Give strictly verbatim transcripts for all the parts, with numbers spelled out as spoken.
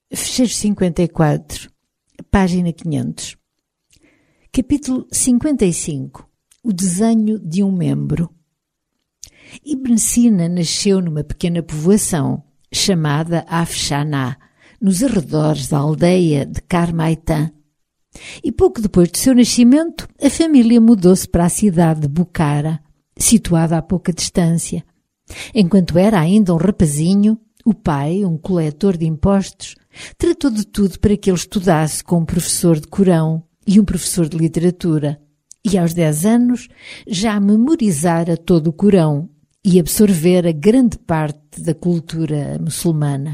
Fecheiro cinquenta e quatro, página quinhentos. Capítulo cinquenta e cinco. O desenho de um membro. Ibn Sina nasceu numa pequena povoação chamada Afshaná, nos arredores da aldeia de Karmaitan. E pouco depois do seu nascimento, a família mudou-se para a cidade de Bukhara, situada a pouca distância. Enquanto era ainda um rapazinho, o pai, um coletor de impostos, tratou de tudo para que ele estudasse com um professor de Corão e um professor de literatura, e aos dez anos já memorizara todo o Corão e absorvera grande parte da cultura muçulmana.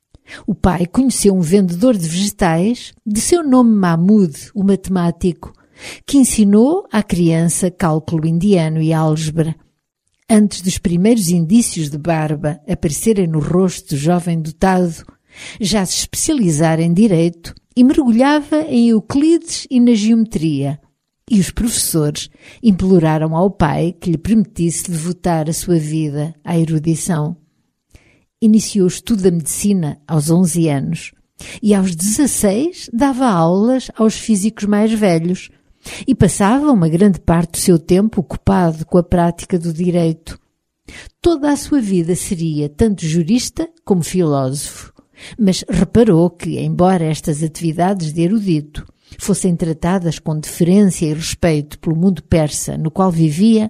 O pai conheceu um vendedor de vegetais, de seu nome Mahmud, o matemático, que ensinou à criança cálculo indiano e álgebra. Antes dos primeiros indícios de barba aparecerem no rosto do jovem dotado, já se especializara em direito e mergulhava em Euclides e na geometria. E os professores imploraram ao pai que lhe permitisse devotar a sua vida à erudição. Iniciou o estudo da medicina aos onze anos e aos dezasseis dava aulas aos físicos mais velhos e passava uma grande parte do seu tempo ocupado com a prática do direito. Toda a sua vida seria tanto jurista como filósofo, mas reparou que, embora estas atividades de erudito fossem tratadas com deferência e respeito pelo mundo persa no qual vivia,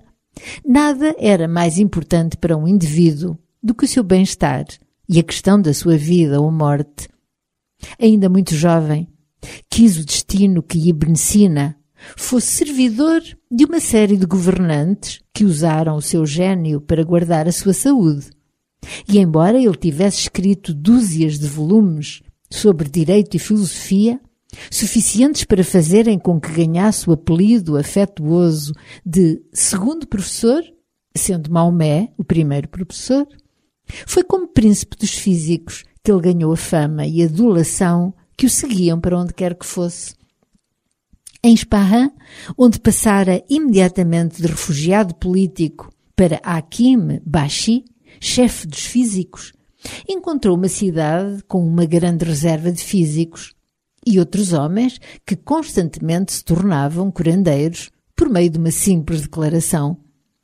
nada era mais importante para um indivíduo do que o seu bem-estar e a questão da sua vida ou morte. Ainda muito jovem, quis o destino que Ibn Sina fosse servidor de uma série de governantes que usaram o seu gênio para guardar a sua saúde. E embora ele tivesse escrito dúzias de volumes sobre direito e filosofia, suficientes para fazerem com que ganhasse o apelido afetuoso de segundo professor, sendo Maomé o primeiro professor, foi como príncipe dos físicos que ele ganhou a fama e a adulação que o seguiam para onde quer que fosse. Em Ispahan, onde passara imediatamente de refugiado político para Hakim Bashi, chefe dos físicos, encontrou uma cidade com uma grande reserva de físicos e outros homens que constantemente se tornavam curandeiros por meio de uma simples declaração.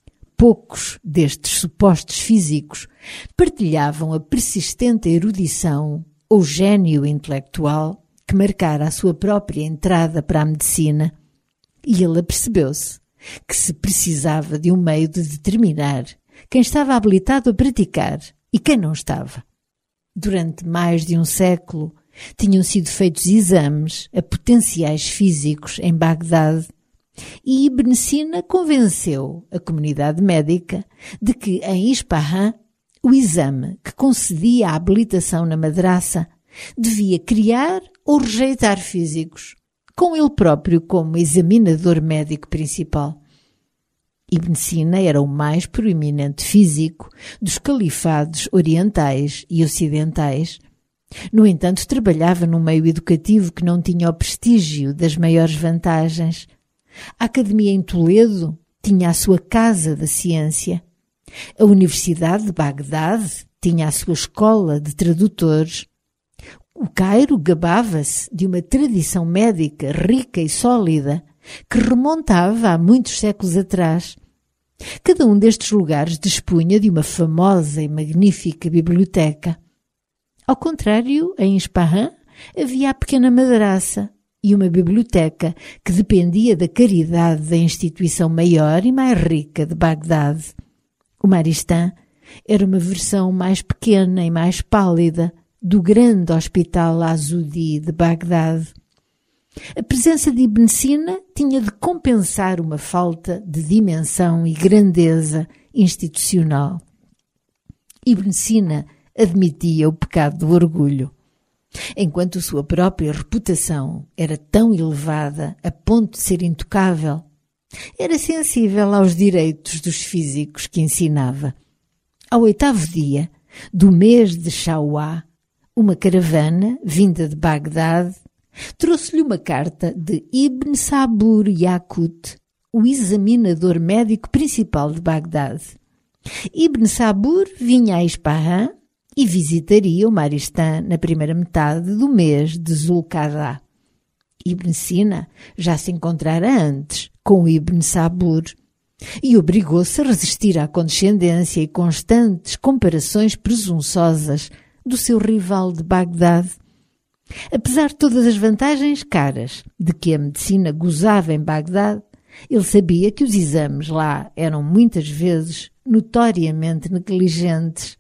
Poucos destes supostos físicos partilhavam a persistente erudição ou gênio intelectual que marcara a sua própria entrada para a medicina, e ele apercebeu-se que se precisava de um meio de determinar quem estava habilitado a praticar e quem não estava. Durante mais de um século tinham sido feitos exames a potenciais físicos em Bagdade e Ibn Sina convenceu a comunidade médica de que em Ispahan o exame que concedia a habilitação na madraça devia criar ou rejeitar físicos, com ele próprio como examinador médico principal. Ibn Sina era o mais proeminente físico dos califados orientais e ocidentais. No entanto, trabalhava num meio educativo que não tinha o prestígio das maiores vantagens. A Academia em Toledo tinha a sua Casa da Ciência. A Universidade de Bagdade tinha a sua escola de tradutores. O Cairo gabava-se de uma tradição médica rica e sólida que remontava a muitos séculos atrás. Cada um destes lugares dispunha de uma famosa e magnífica biblioteca. Ao contrário, em Ispahan havia a pequena madraça e uma biblioteca que dependia da caridade da instituição maior e mais rica de Bagdade. O Maristã era uma versão mais pequena e mais pálida do grande hospital Azudi de Bagdade. A presença de Ibn Sina tinha de compensar uma falta de dimensão e grandeza institucional. Ibn Sina admitia o pecado do orgulho. Enquanto sua própria reputação era tão elevada a ponto de ser intocável, era sensível aos direitos dos físicos que ensinava. Ao oitavo dia do mês de Shawwal, uma caravana, vinda de Bagdade, trouxe-lhe uma carta de Ibn Sabur Yaqut, o examinador médico principal de Bagdade. Ibn Sabur vinha a Ispahan e visitaria o Maristã na primeira metade do mês de Zulqa'dah. Ibn Sina já se encontrara antes com Ibn Sabur e obrigou-se a resistir à condescendência e constantes comparações presunçosas do seu rival de Bagdade. Apesar de todas as vantagens caras de que a medicina gozava em Bagdade, ele sabia que os exames lá eram muitas vezes notoriamente negligentes.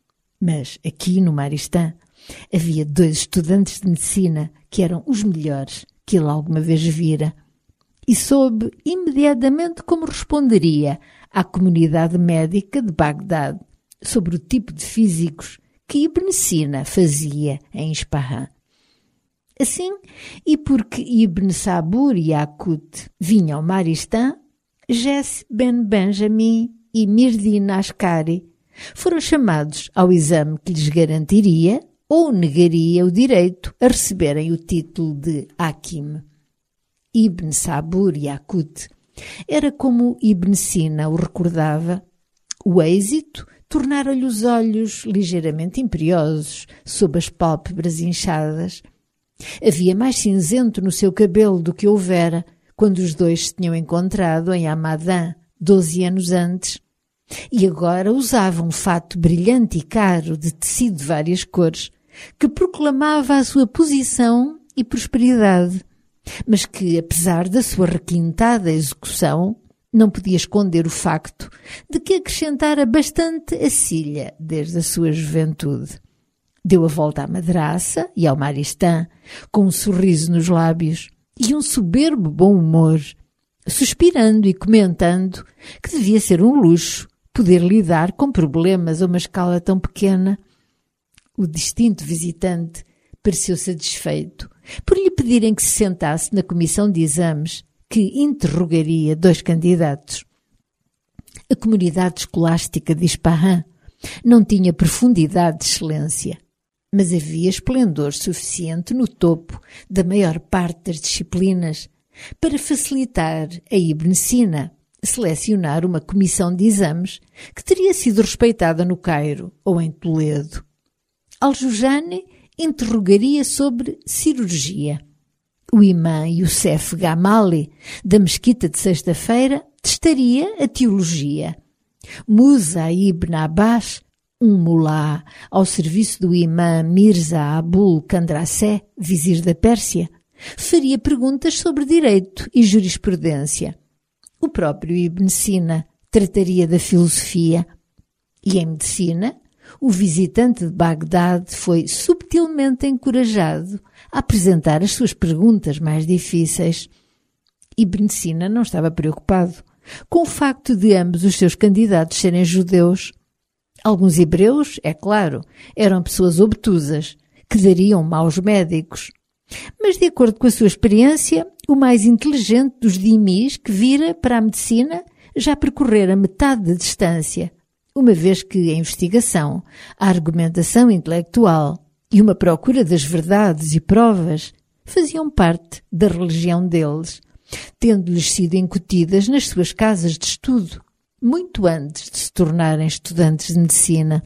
Mas aqui no Maristã havia dois estudantes de medicina que eram os melhores que ele alguma vez vira e soube imediatamente como responderia à comunidade médica de Bagdade sobre o tipo de físicos que Ibn Sina fazia em Ispahan. Assim, e porque Ibn Sabur e Yaqut vinham ao Maristã, Jesse ben Benjamin e Mirdin Askari foram chamados ao exame que lhes garantiria ou negaria o direito a receberem o título de Hakim. Ibn Sabur Yaqut era como Ibn Sina o recordava. O êxito tornara-lhe os olhos ligeiramente imperiosos sob as pálpebras inchadas. Havia mais cinzento no seu cabelo do que houvera quando os dois se tinham encontrado em Hamadan, doze anos antes, e agora usava um fato brilhante e caro de tecido de várias cores, que proclamava a sua posição e prosperidade, mas que, apesar da sua requintada execução, não podia esconder o facto de que acrescentara bastante a cilha desde a sua juventude. Deu a volta à madraça e ao Maristã, com um sorriso nos lábios e um soberbo bom humor, suspirando e comentando que devia ser um luxo poder lidar com problemas a uma escala tão pequena. O distinto visitante pareceu satisfeito por lhe pedirem que se sentasse na comissão de exames que interrogaria dois candidatos. A comunidade escolástica de Ispahan não tinha profundidade de excelência, mas havia esplendor suficiente no topo da maior parte das disciplinas para facilitar a Ibn Sina selecionar uma comissão de exames que teria sido respeitada no Cairo ou em Toledo. Al-Jujani interrogaria sobre cirurgia. O imã Youssef Gamali, da mesquita de sexta-feira, testaria a teologia. Musa ibn Abbas, um mulá ao serviço do imã Mirza Abul Kandrasé, vizir da Pérsia, faria perguntas sobre direito e jurisprudência. O próprio Ibn Sina trataria da filosofia. E em medicina, o visitante de Bagdade foi subtilmente encorajado a apresentar as suas perguntas mais difíceis. Ibn Sina não estava preocupado com o facto de ambos os seus candidatos serem judeus. Alguns hebreus, é claro, eram pessoas obtusas, que dariam maus médicos. Mas, de acordo com a sua experiência, o mais inteligente dos dhimis que vira para a medicina já percorrera metade da distância, uma vez que a investigação, a argumentação intelectual e uma procura das verdades e provas faziam parte da religião deles, tendo-lhes sido incutidas nas suas casas de estudo, muito antes de se tornarem estudantes de medicina.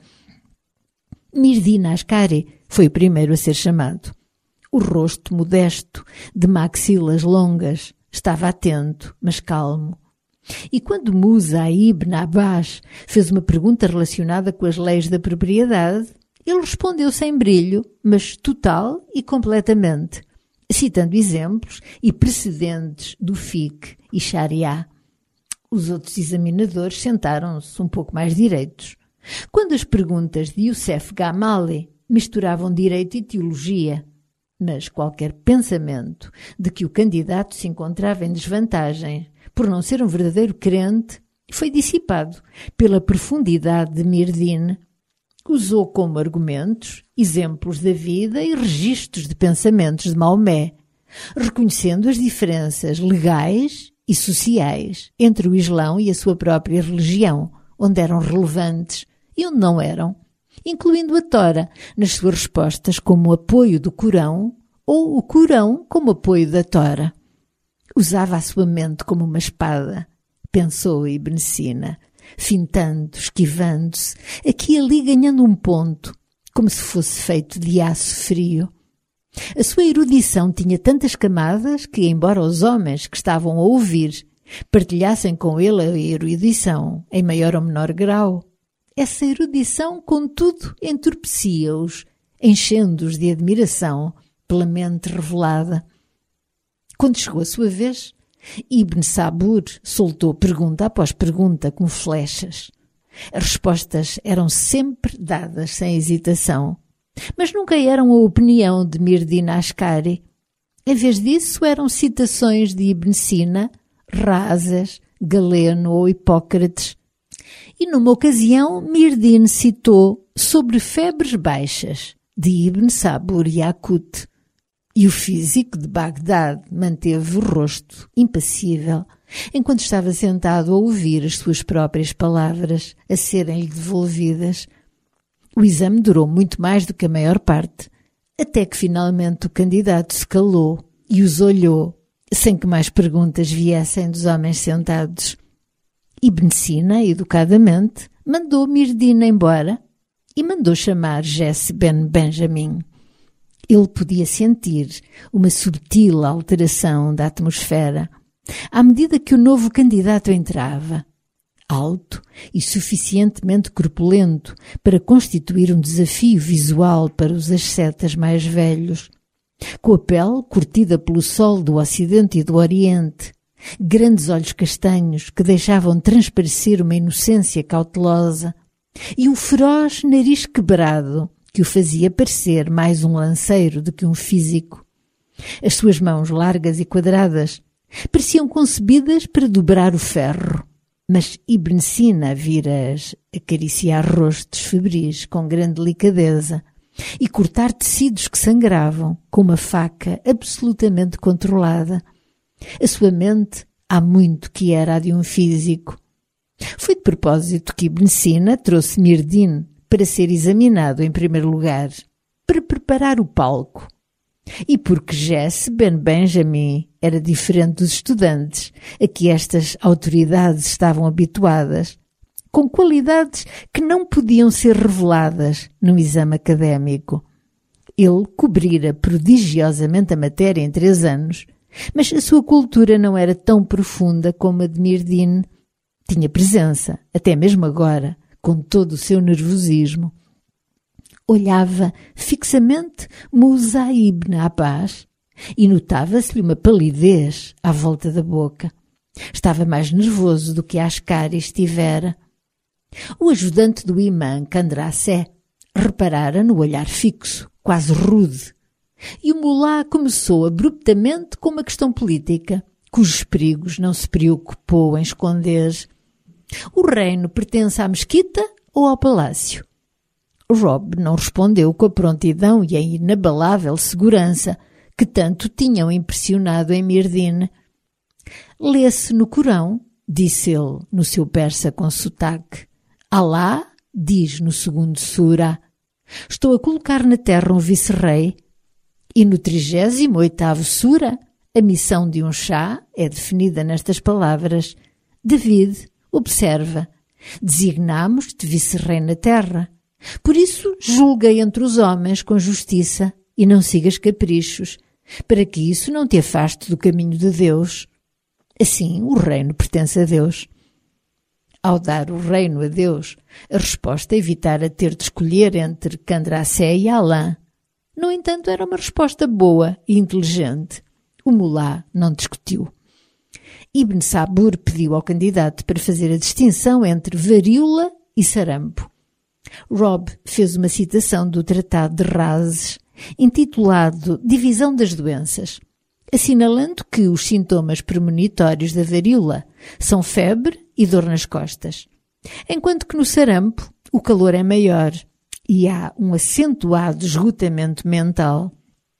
Mirdin Askari foi o primeiro a ser chamado. O rosto modesto, de maxilas longas, estava atento, mas calmo. E quando Musa ibn Abbas fez uma pergunta relacionada com as leis da propriedade, ele respondeu sem brilho, mas total e completamente, citando exemplos e precedentes do fiqh e Sharia. Os outros examinadores sentaram-se um pouco mais direitos. Quando as perguntas de Youssef Gamali misturavam direito e teologia, mas qualquer pensamento de que o candidato se encontrava em desvantagem por não ser um verdadeiro crente foi dissipado pela profundidade de Mirdin. Usou como argumentos exemplos da vida e registros de pensamentos de Maomé, reconhecendo as diferenças legais e sociais entre o Islão e a sua própria religião, onde eram relevantes e onde não eram, incluindo a Tora nas suas respostas como apoio do Corão ou o Corão como apoio da Tora. Usava a sua mente como uma espada, pensou Ibn Sina, fintando, esquivando-se, aqui e ali ganhando um ponto, como se fosse feito de aço frio. A sua erudição tinha tantas camadas que, embora os homens que estavam a ouvir partilhassem com ele a erudição em maior ou menor grau, essa erudição, contudo, entorpecia-os, enchendo-os de admiração pela mente revelada. Quando chegou a sua vez, Ibn Sabur soltou pergunta após pergunta como flechas. As respostas eram sempre dadas sem hesitação, mas nunca eram a opinião de Mirdin Ascari. Em vez disso, eram citações de Ibn Sina, Razas, Galeno ou Hipócrates. E numa ocasião, Mirdin citou Sobre Febres Baixas, de Ibn Sabur Yaqut. E o físico de Bagdade manteve o rosto impassível, enquanto estava sentado a ouvir as suas próprias palavras a serem-lhe devolvidas. O exame durou muito mais do que a maior parte, até que finalmente o candidato se calou e os olhou, sem que mais perguntas viessem dos homens sentados. Ibn Sina, educadamente, mandou Mirdin embora e mandou chamar Jesse ben Benjamin. Ele podia sentir uma subtil alteração da atmosfera à medida que o novo candidato entrava, alto e suficientemente corpulento para constituir um desafio visual para os ascetas mais velhos, com a pele curtida pelo sol do Ocidente e do Oriente, grandes olhos castanhos que deixavam transparecer uma inocência cautelosa e um feroz nariz quebrado que o fazia parecer mais um lanceiro do que um físico. As suas mãos largas e quadradas pareciam concebidas para dobrar o ferro, mas Ibn Sina vira-as acariciar rostos febris com grande delicadeza e cortar tecidos que sangravam com uma faca absolutamente controlada. A sua mente há muito que era a de um físico. Foi de propósito que Ibn Sina trouxe Mirdin para ser examinado em primeiro lugar, para preparar o palco. E porque Jesse ben Benjamin era diferente dos estudantes a que estas autoridades estavam habituadas, com qualidades que não podiam ser reveladas num exame académico. Ele cobrira prodigiosamente a matéria em três anos, mas a sua cultura não era tão profunda como a de Mirdin. Tinha presença, até mesmo agora, com todo o seu nervosismo. Olhava fixamente Musa ibn Abbas e notava-se-lhe uma palidez à volta da boca. Estava mais nervoso do que Ascari estivera. O ajudante do imã, Candrassé, reparara no olhar fixo, quase rude, e o mulá começou abruptamente com uma questão política, cujos perigos não se preocupou em esconder. O reino pertence à mesquita ou ao palácio? Rob não respondeu com a prontidão e a inabalável segurança que tanto tinham impressionado em Mirdin. Lê-se no Corão, disse ele no seu persa com sotaque. Alá diz no segundo sura: estou a colocar na terra um vice-rei. E no trigésimo oitavo sura, a missão de um chá é definida nestas palavras. David observa: designámos-te vice-rei na terra. Por isso, julga entre os homens com justiça e não sigas caprichos, para que isso não te afaste do caminho de Deus. Assim, o reino pertence a Deus. Ao dar o reino a Deus, a resposta evitara ter de escolher entre Candrassé e Alã. No entanto, era uma resposta boa e inteligente. O mulá não discutiu. Ibn Sabur pediu ao candidato para fazer a distinção entre varíola e sarampo. Rob fez uma citação do Tratado de Razes, intitulado Divisão das Doenças, assinalando que os sintomas premonitórios da varíola são febre e dor nas costas, enquanto que no sarampo o calor é maior e há um acentuado esgotamento mental.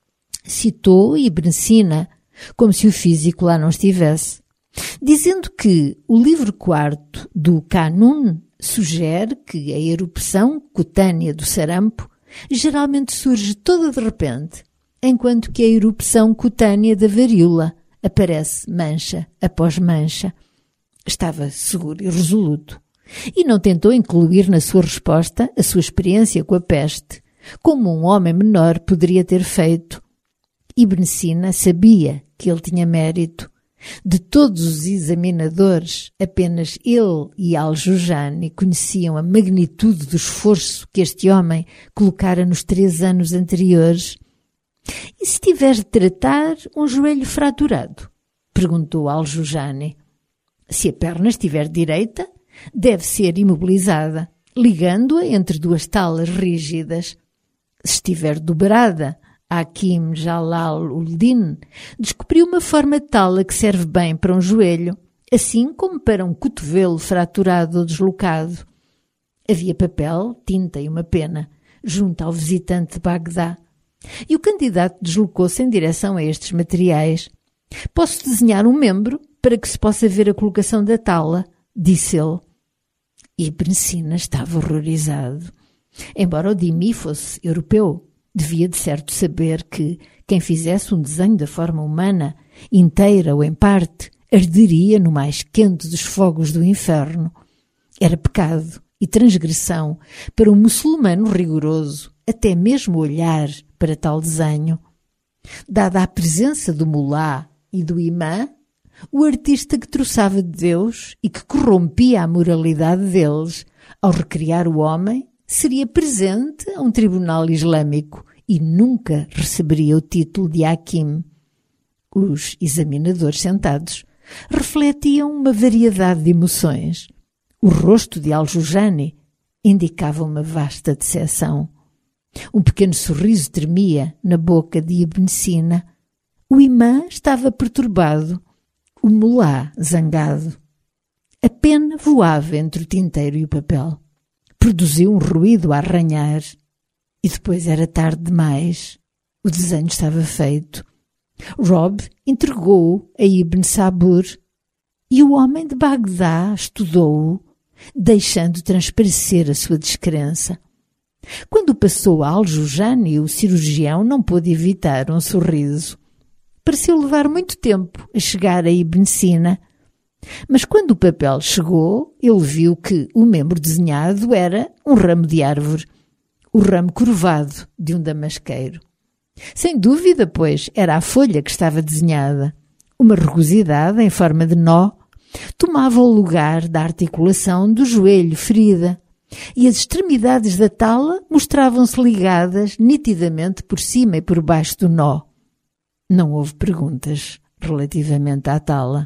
Citou Ibn Sina, como se o físico lá não estivesse, dizendo que o livro quarto do Canun sugere que a erupção cutânea do sarampo geralmente surge toda de repente, enquanto que a erupção cutânea da varíola aparece mancha após mancha. Estava seguro e resoluto, e não tentou incluir na sua resposta a sua experiência com a peste, como um homem menor poderia ter feito. Ibn Sina sabia que ele tinha mérito. De todos os examinadores, apenas ele e Al-Jurjani conheciam a magnitude do esforço que este homem colocara nos três anos anteriores. «E se tiveres de tratar um joelho fraturado?» perguntou Al-Jurjani. «Se a perna estiver direita, deve ser imobilizada, ligando-a entre duas talas rígidas. Se estiver dobrada, Hakim Jalal-ul-Din descobriu uma forma de tala que serve bem para um joelho, assim como para um cotovelo fraturado ou deslocado. Havia papel, tinta e uma pena, junto ao visitante de Bagdá, e o candidato deslocou-se em direção a estes materiais. «Posso desenhar um membro para que se possa ver a colocação da tala», disse ele. Ibn Sina estava horrorizado. Embora o Dhimmi fosse europeu, devia de certo saber que quem fizesse um desenho da forma humana, inteira ou em parte, arderia no mais quente dos fogos do inferno. Era pecado e transgressão para um muçulmano rigoroso até mesmo olhar para tal desenho. Dada a presença do mulá e do imã, o artista que troçava de Deus e que corrompia a moralidade deles ao recriar o homem seria presente a um tribunal islâmico e nunca receberia o título de Hakim. Os examinadores sentados refletiam uma variedade de emoções. O rosto de Al-Jurjani indicava uma vasta decepção. Um pequeno sorriso tremia na boca de Ibn Sina. O imã estava perturbado, o mulá zangado. A pena voava entre o tinteiro e o papel. Produziu um ruído a arranhar. E depois era tarde demais. O desenho estava feito. Rob entregou-o a Ibn Sabur e o homem de Bagdá estudou-o, deixando transparecer a sua descrença. Quando passou a Al-Jurjani, o cirurgião não pôde evitar um sorriso. Pareceu levar muito tempo a chegar a Ibn Sina. Mas quando o papel chegou, ele viu que o membro desenhado era um ramo de árvore, o ramo curvado de um damasqueiro. Sem dúvida, pois, era a folha que estava desenhada. Uma rugosidade em forma de nó tomava o lugar da articulação do joelho ferida, e as extremidades da tala mostravam-se ligadas nitidamente por cima e por baixo do nó. Não houve perguntas relativamente à tala.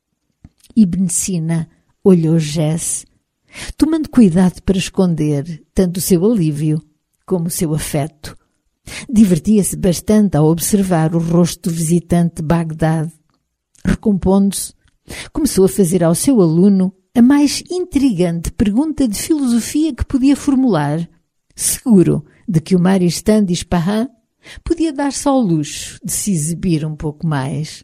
Ibn Sina olhou Jesse, tomando cuidado para esconder tanto o seu alívio como o seu afeto. Divertia-se bastante ao observar o rosto do visitante de Bagdade. Recompondo-se, começou a fazer ao seu aluno a mais intrigante pergunta de filosofia que podia formular, seguro de que o Maristã de Ispahan podia dar-se ao luxo de se exibir um pouco mais.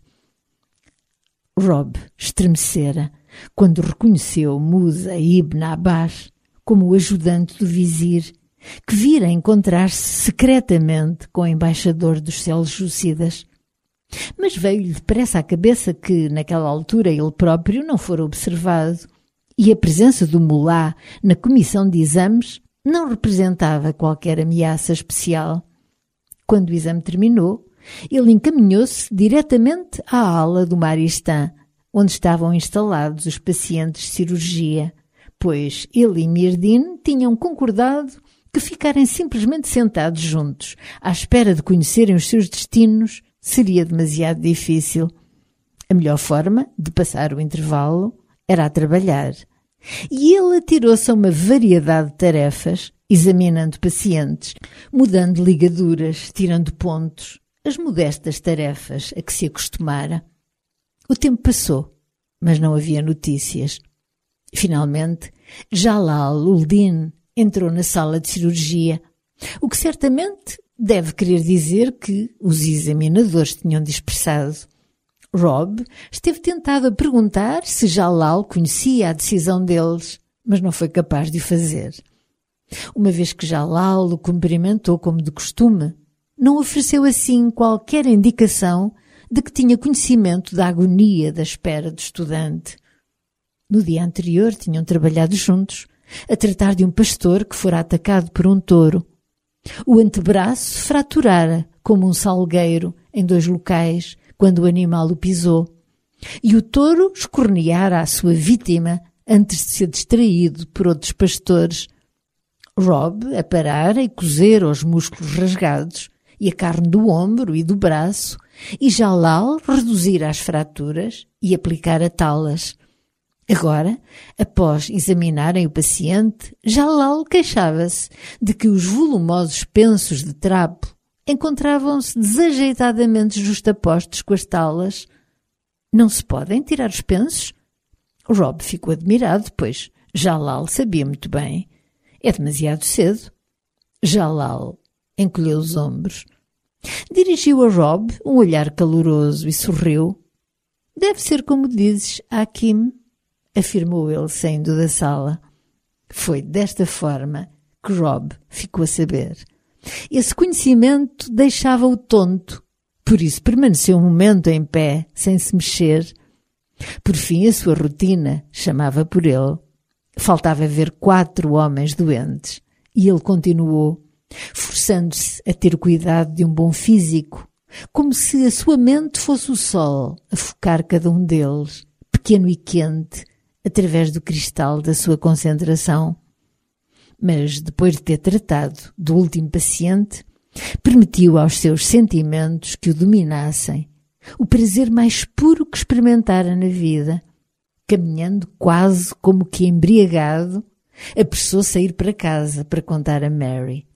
Rob estremecera quando reconheceu Musa Ibn Abbas como o ajudante do vizir, que vira encontrar-se secretamente com o embaixador dos seljúcidas. Mas veio-lhe depressa à cabeça que, naquela altura, ele próprio não fora observado, e a presença do mulá na comissão de exames não representava qualquer ameaça especial. Quando o exame terminou, ele encaminhou-se diretamente à ala do Maristã, onde estavam instalados os pacientes de cirurgia, pois ele e Mirdin tinham concordado que ficarem simplesmente sentados juntos, à espera de conhecerem os seus destinos, seria demasiado difícil. A melhor forma de passar o intervalo era a trabalhar. E ele atirou-se a uma variedade de tarefas, examinando pacientes, mudando ligaduras, tirando pontos, as modestas tarefas a que se acostumara. O tempo passou, mas não havia notícias. Finalmente, Jalal-ul-Din entrou na sala de cirurgia, o que certamente deve querer dizer que os examinadores tinham dispersado. Rob esteve tentado a perguntar se Jalal conhecia a decisão deles, mas não foi capaz de o fazer. Uma vez que Jalal o cumprimentou como de costume, não ofereceu assim qualquer indicação de que tinha conhecimento da agonia da espera do estudante. No dia anterior tinham trabalhado juntos, a tratar de um pastor que fora atacado por um touro. O antebraço fraturara como um salgueiro em dois locais quando o animal o pisou, e o touro escorneara a sua vítima antes de ser distraído por outros pastores. Rob aparara e cozera os músculos rasgados e a carne do ombro e do braço, e Jalal reduzira as fraturas e aplicara talas. Agora, após examinarem o paciente, Jalal queixava-se de que os volumosos pensos de trapo encontravam-se desajeitadamente justapostos com as talas. Não se podem tirar os pensos? Rob ficou admirado, pois Jalal sabia muito bem. É demasiado cedo. Jalal encolheu os ombros. Dirigiu a Rob um olhar caloroso e sorriu. Deve ser como dizes, Hakim, afirmou ele saindo da sala. Foi desta forma que Rob ficou a saber. Esse conhecimento deixava-o tonto, por isso permaneceu um momento em pé, sem se mexer. Por fim, a sua rotina chamava por ele. Faltava ver quatro homens doentes, e ele continuou, forçando-se a ter cuidado de um bom físico, como se a sua mente fosse o sol a focar cada um deles, pequeno e quente, através do cristal da sua concentração. Mas, depois de ter tratado do último paciente, permitiu aos seus sentimentos que o dominassem, o prazer mais puro que experimentara na vida. Caminhando quase como que embriagado, apressou-se a ir para casa para contar a Mary.